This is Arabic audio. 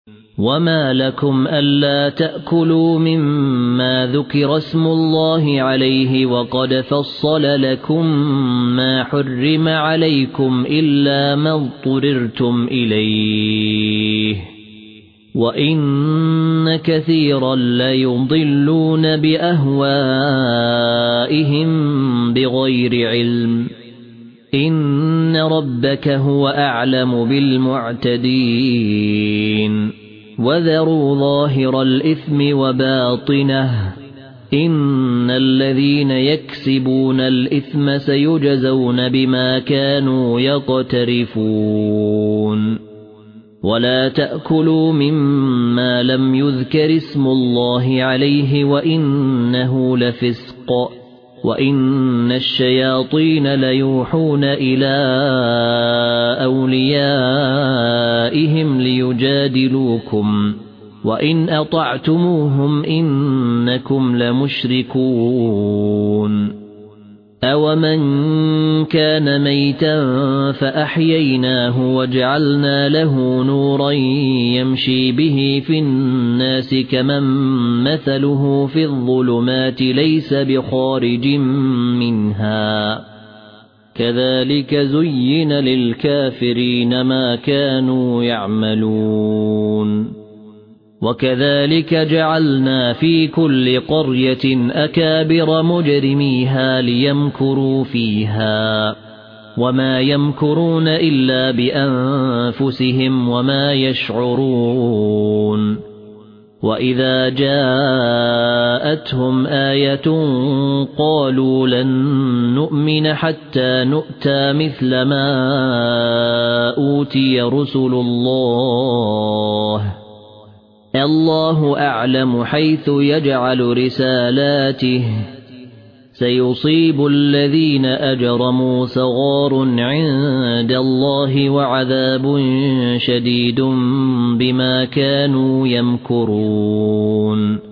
وما لكم ألا تأكلوا مما ذكر اسم الله عليه وقد فصل لكم ما حرم عليكم إلا ما اضطررتم إليه وإن كثيرا ليضلون بأهوائهم بغير علم إن ربك هو أعلم بالمعتدين وذروا ظاهر الإثم وباطنه إن الذين يكسبون الإثم سيجزون بما كانوا يقترفون ولا تأكلوا مما لم يذكر اسم الله عليه وإنه لفسق وإن الشياطين ليوحون إلى أوليائهم ليجادلوكم وإن أطعتموهم إنكم لمشركون أومن كان ميتا فأحييناه وجعلنا له نورا يمشي به في الناس كمن مثله في الظلمات ليس بخارج منها كذلك زين للكافرين ما كانوا يعملون وكذلك جعلنا في كل قرية أكابر مجرميها ليمكروا فيها وما يمكرون إلا بأنفسهم وما يشعرون وإذا جاءتهم آية قالوا لن نؤمن حتى نؤتى مثل ما أوتي رسل الله الله أعلم حيث يجعل رسالاته سيصيب الذين أجرموا صغار عند الله وعذاب شديد بما كانوا يمكرون